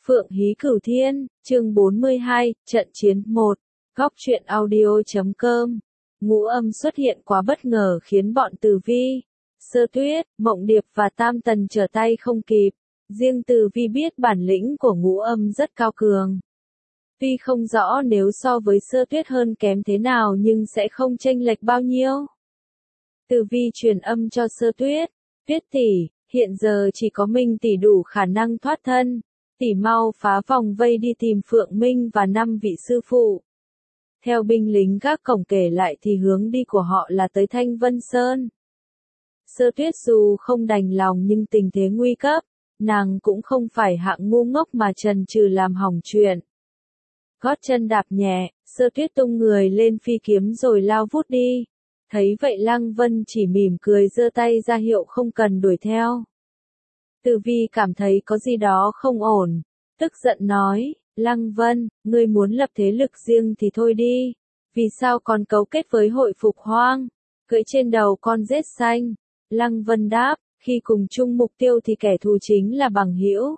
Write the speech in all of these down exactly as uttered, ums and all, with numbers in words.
Phượng Hí Cửu Thiên, chương bốn mươi hai, trận chiến một, góc truyện audio chấm com. Ngũ Âm xuất hiện quá bất ngờ khiến bọn Từ Vi, Sơ Tuyết, Mộng Điệp và Tam Tần trở tay không kịp. Riêng Từ Vi biết bản lĩnh của Ngũ Âm rất cao cường. Tuy không rõ nếu so với Sơ Tuyết hơn kém thế nào nhưng sẽ không chênh lệch bao nhiêu. Từ Vi truyền âm cho Sơ Tuyết, Tuyết tỷ, hiện giờ chỉ có Minh tỷ đủ khả năng thoát thân. Tỷ mau phá vòng vây đi tìm Phượng Minh và năm vị sư phụ. Theo binh lính gác cổng kể lại thì hướng đi của họ là tới Thanh Vân Sơn. Sơ Tuyết dù không đành lòng nhưng tình thế nguy cấp, nàng cũng không phải hạng ngu ngốc mà chần chừ làm hỏng chuyện. Gót chân đạp nhẹ, Sơ Tuyết tung người lên phi kiếm rồi lao vút đi. Thấy vậy Lăng Vân chỉ mỉm cười giơ tay ra hiệu không cần đuổi theo. Từ Vi cảm thấy có gì đó không ổn, tức giận nói, Lăng Vân, ngươi muốn lập thế lực riêng thì thôi đi, vì sao còn cấu kết với hội Phục Hoang, cưỡi trên đầu con rết xanh. Lăng Vân đáp, khi cùng chung mục tiêu thì kẻ thù chính là bằng hữu.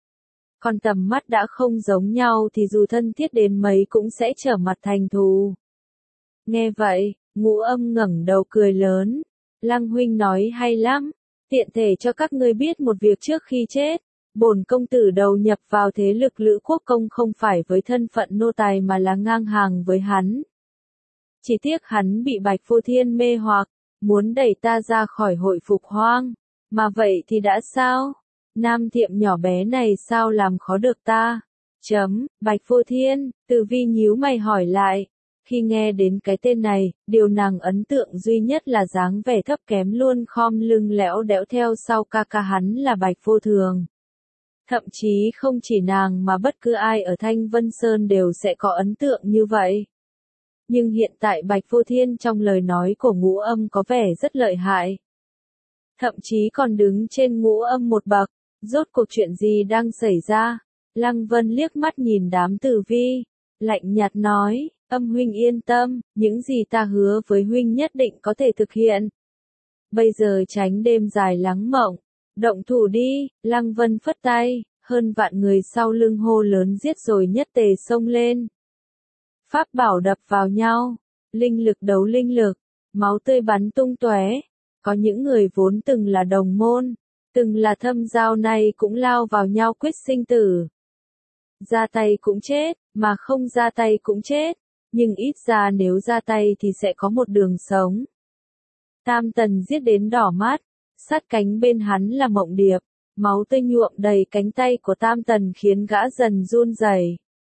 Còn tầm mắt đã không giống nhau thì dù thân thiết đến mấy cũng sẽ trở mặt thành thù. Nghe vậy, Ngũ Âm ngẩng đầu cười lớn, Lăng huynh nói hay lắm. Tiện thể cho các ngươi biết một việc trước khi chết, bổn công tử đầu nhập vào thế lực Lữ Quốc Công không phải với thân phận nô tài mà là ngang hàng với hắn. Chỉ tiếc hắn bị Bạch Vô Thiên mê hoặc, muốn đẩy ta ra khỏi hội Phục Hoang, mà vậy thì đã sao? Nam Thiệm nhỏ bé này sao làm khó được ta? Chấm, Bạch Vô Thiên, Từ Vi nhíu mày hỏi lại. Khi nghe đến cái tên này, điều nàng ấn tượng duy nhất là dáng vẻ thấp kém luôn khom lưng lẽo đẽo theo sau ca ca hắn là Bạch Vô Thường. Thậm chí không chỉ nàng mà bất cứ ai ở Thanh Vân Sơn đều sẽ có ấn tượng như vậy. Nhưng hiện tại Bạch Vô Thiên trong lời nói của Ngũ Âm có vẻ rất lợi hại. Thậm chí còn đứng trên Ngũ Âm một bậc, rốt cuộc chuyện gì đang xảy ra? Lăng Vân liếc mắt nhìn đám Từ Vi, lạnh nhạt nói. Âm huynh yên tâm, những gì ta hứa với huynh nhất định có thể thực hiện. Bây giờ tránh đêm dài lắng mộng, động thủ đi. Lăng Vân phất tay, hơn vạn người sau lưng hô lớn giết rồi nhất tề xông lên. Pháp bảo đập vào nhau, linh lực đấu linh lực, máu tươi bắn tung tóe. Có những người vốn từng là đồng môn, từng là thâm giao này cũng lao vào nhau quyết sinh tử. Ra tay cũng chết, mà không ra tay cũng chết. Nhưng ít ra nếu ra tay thì sẽ có một đường sống. Tam Tần giết đến đỏ mắt, sát cánh bên hắn là Mộng Điệp, máu tươi nhuộm đầy cánh tay của Tam Tần khiến gã dần run rẩy.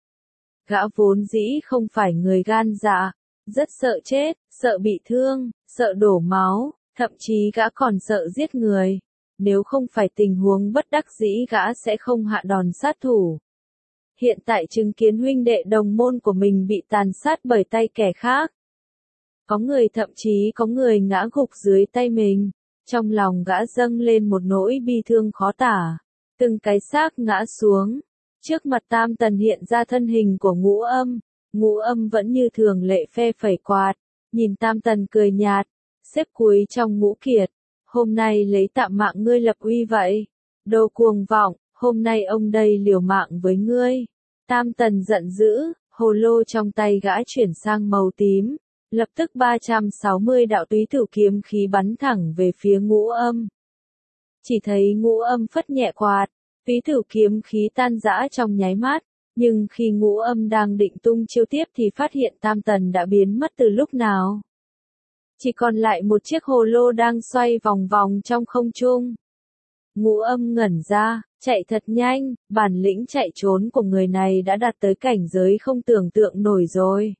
Gã vốn dĩ không phải người gan dạ, rất sợ chết, sợ bị thương, sợ đổ máu, thậm chí gã còn sợ giết người. Nếu không phải tình huống bất đắc dĩ gã sẽ không hạ đòn sát thủ. Hiện tại chứng kiến huynh đệ đồng môn của mình bị tàn sát bởi tay kẻ khác. Có người thậm chí có người ngã gục dưới tay mình. Trong lòng gã dâng lên một nỗi bi thương khó tả. Từng cái xác ngã xuống. Trước mặt Tam Tần hiện ra thân hình của Ngũ Âm. Ngũ Âm vẫn như thường lệ phe phẩy quạt. Nhìn Tam Tần cười nhạt. Xếp cuối trong ngũ kiệt. Hôm nay lấy tạm mạng ngươi lập uy vậy. Đồ cuồng vọng. Hôm nay ông đây liều mạng với ngươi. Tam Tần giận dữ, hồ lô trong tay gã chuyển sang màu tím. Lập tức ba trăm sáu mươi đạo túy tử kiếm khí bắn thẳng về phía Ngũ Âm. Chỉ thấy Ngũ Âm phất nhẹ quạt, túy tử kiếm khí tan rã trong nháy mắt. Nhưng khi Ngũ Âm đang định tung chiêu tiếp thì phát hiện Tam Tần đã biến mất từ lúc nào. Chỉ còn lại một chiếc hồ lô đang xoay vòng vòng trong không trung. Ngũ Âm ngẩn ra, chạy thật nhanh, bản lĩnh chạy trốn của người này đã đạt tới cảnh giới không tưởng tượng nổi rồi.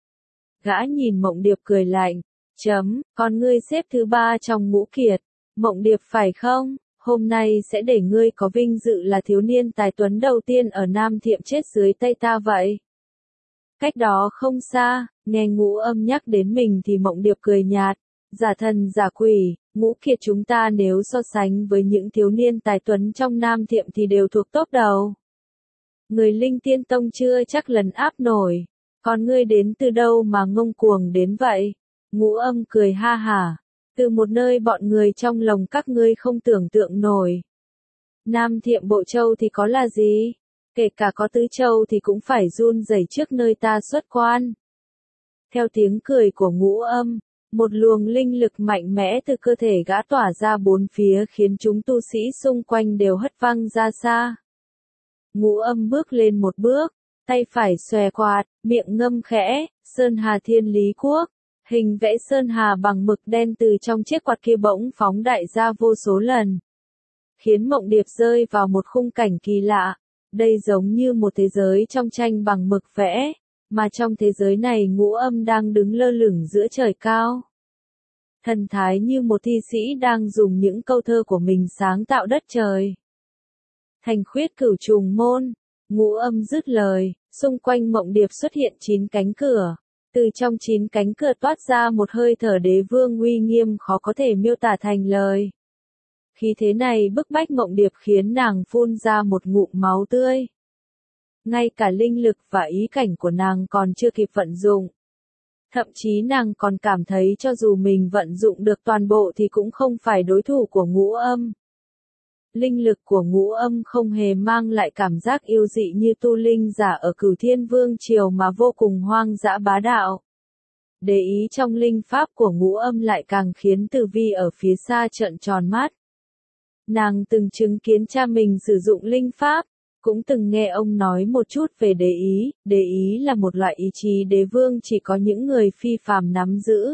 Gã nhìn Mộng Điệp cười lạnh, chấm, còn ngươi xếp thứ ba trong ngũ kiệt. Mộng Điệp phải không? Hôm nay sẽ để ngươi có vinh dự là thiếu niên tài tuấn đầu tiên ở Nam Thiệm chết dưới tay ta vậy. Cách đó không xa, nghe Ngũ Âm nhắc đến mình thì Mộng Điệp cười nhạt, giả thần giả quỷ. Ngũ kiệt chúng ta nếu so sánh với những thiếu niên tài tuấn trong Nam Thiệm thì đều thuộc top đầu. Người Linh Tiên Tông chưa chắc lần áp nổi. Còn ngươi đến từ đâu mà ngông cuồng đến vậy? Ngũ Âm cười ha hả. Từ một nơi bọn người trong lòng các ngươi không tưởng tượng nổi. Nam Thiệm Bộ Châu thì có là gì? Kể cả có tứ châu thì cũng phải run rẩy trước nơi ta xuất quan. Theo tiếng cười của Ngũ Âm, một luồng linh lực mạnh mẽ từ cơ thể gã tỏa ra bốn phía khiến chúng tu sĩ xung quanh đều hất văng ra xa. Ngũ Âm bước lên một bước, tay phải xòe quạt, miệng ngâm khẽ, Sơn Hà Thiên Lý Quốc. Hình vẽ Sơn Hà bằng mực đen từ trong chiếc quạt kia bỗng phóng đại ra vô số lần, khiến Mộng Điệp rơi vào một khung cảnh kỳ lạ. Đây giống như một thế giới trong tranh bằng mực vẽ, mà trong thế giới này Ngũ Âm đang đứng lơ lửng giữa trời cao. Thần thái như một thi sĩ đang dùng những câu thơ của mình sáng tạo đất trời. Thành khuyết cửu trùng môn, Ngũ Âm dứt lời, xung quanh Mộng Điệp xuất hiện chín cánh cửa. Từ trong chín cánh cửa toát ra một hơi thở đế vương uy nghiêm khó có thể miêu tả thành lời. Khí thế này bức bách Mộng Điệp khiến nàng phun ra một ngụm máu tươi. Ngay cả linh lực và ý cảnh của nàng còn chưa kịp vận dụng. Thậm chí nàng còn cảm thấy cho dù mình vận dụng được toàn bộ thì cũng không phải đối thủ của Ngũ Âm. Linh lực của Ngũ Âm không hề mang lại cảm giác yêu dị như tu linh giả ở Cửu Thiên Vương Triều mà vô cùng hoang dã bá đạo. Để ý trong linh pháp của Ngũ Âm lại càng khiến Tử Vi ở phía xa trợn tròn mắt. Nàng từng chứng kiến cha mình sử dụng linh pháp, cũng từng nghe ông nói một chút về đế ý, đế ý là một loại ý chí đế vương chỉ có những người phi phàm nắm giữ.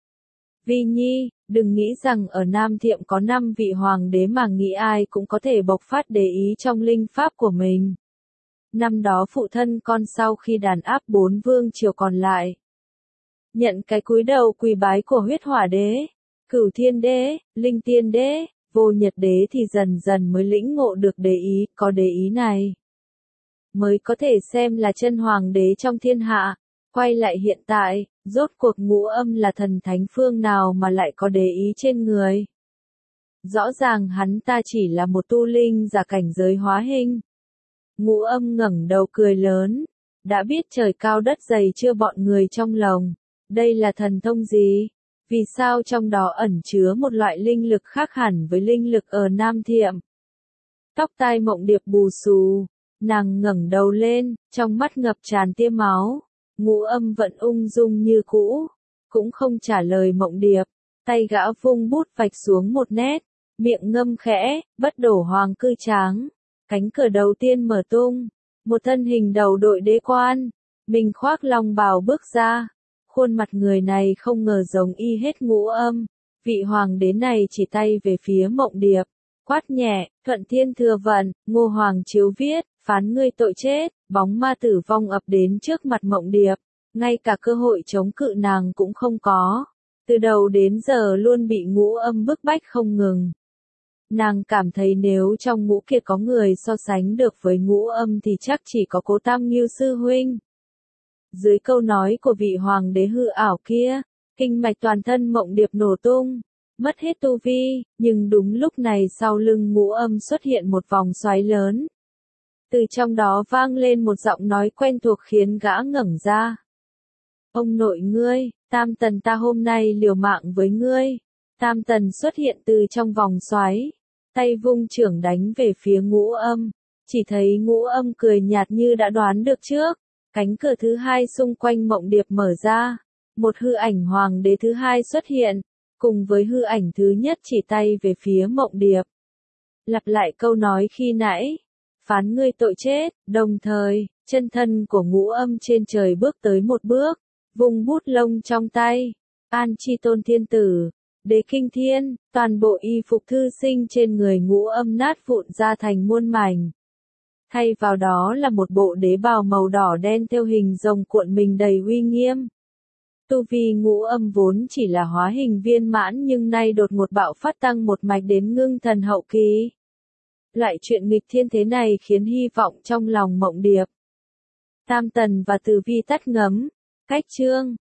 Vi Nhi, đừng nghĩ rằng ở Nam Thiệm có năm vị hoàng đế mà nghĩ ai cũng có thể bộc phát đế ý trong linh pháp của mình. Năm đó phụ thân con sau khi đàn áp bốn vương triều còn lại, nhận cái cúi đầu quỳ bái của huyết hỏa đế, Cửu Thiên đế, Linh Tiên đế, Vô Nhật đế thì dần dần mới lĩnh ngộ được đế ý, có đế ý này mới có thể xem là chân hoàng đế trong thiên hạ. Quay lại hiện tại, rốt cuộc Ngũ Âm là thần thánh phương nào mà lại có đế ý trên người? Rõ ràng hắn ta chỉ là một tu linh giả cảnh giới hóa hình. Ngũ Âm ngẩng đầu cười lớn, đã biết trời cao đất dày chưa bọn người trong lòng, đây là thần thông gì? Vì sao trong đó ẩn chứa một loại linh lực khác hẳn với linh lực ở Nam Thiệm? Tóc tai Mộng Điệp bù xù, nàng ngẩng đầu lên, trong mắt ngập tràn tia máu. Ngũ Âm vẫn ung dung như cũ, cũng không trả lời Mộng Điệp, tay gã vung bút vạch xuống một nét, miệng ngâm khẽ, bất đổ hoàng cư tráng. Cánh cửa đầu tiên mở tung, một thân hình đầu đội đế quan, mình khoác long bào bước ra. Khuôn mặt người này không ngờ giống y hết Ngũ Âm, vị hoàng đế này chỉ tay về phía Mộng Điệp, quát nhẹ, thuận thiên thừa vận, Ngô Hoàng chiếu viết, phán ngươi tội chết. Bóng ma tử vong ập đến trước mặt Mộng Điệp, ngay cả cơ hội chống cự nàng cũng không có. Từ đầu đến giờ luôn bị Ngũ Âm bức bách không ngừng. Nàng cảm thấy nếu trong ngũ kiệt có người so sánh được với Ngũ Âm thì chắc chỉ có Cố Tam Ngưu sư huynh. Dưới câu nói của vị hoàng đế hư ảo kia, kinh mạch toàn thân Mộng Điệp nổ tung, mất hết tu vi, nhưng đúng lúc này sau lưng Ngũ Âm xuất hiện một vòng xoáy lớn. Từ trong đó vang lên một giọng nói quen thuộc khiến gã ngẩng ra. Ông nội ngươi, Tam Tần ta hôm nay liều mạng với ngươi. Tam Tần xuất hiện từ trong vòng xoáy, tay vung chưởng đánh về phía Ngũ Âm. Chỉ thấy Ngũ Âm cười nhạt như đã đoán được trước. Cánh cửa thứ hai xung quanh Mộng Điệp mở ra. Một hư ảnh hoàng đế thứ hai xuất hiện, cùng với hư ảnh thứ nhất chỉ tay về phía Mộng Điệp. Lặp lại câu nói khi nãy. Phán ngươi tội chết, đồng thời, chân thân của Ngũ Âm trên trời bước tới một bước, vùng bút lông trong tay, An Chi Tôn Thiên Tử, Đế Kinh Thiên, toàn bộ y phục thư sinh trên người Ngũ Âm nát vụn ra thành muôn mảnh. Thay vào đó là một bộ đế bào màu đỏ đen theo hình rồng cuộn mình đầy uy nghiêm. Tu vi Ngũ Âm vốn chỉ là hóa hình viên mãn nhưng nay đột ngột bạo phát tăng một mạch đến ngưng thần hậu kỳ. Loại chuyện nghịch thiên thế này khiến hy vọng trong lòng Mộng Điệp. Tam Tần và Tử Vi tắt ngấm. Cách chương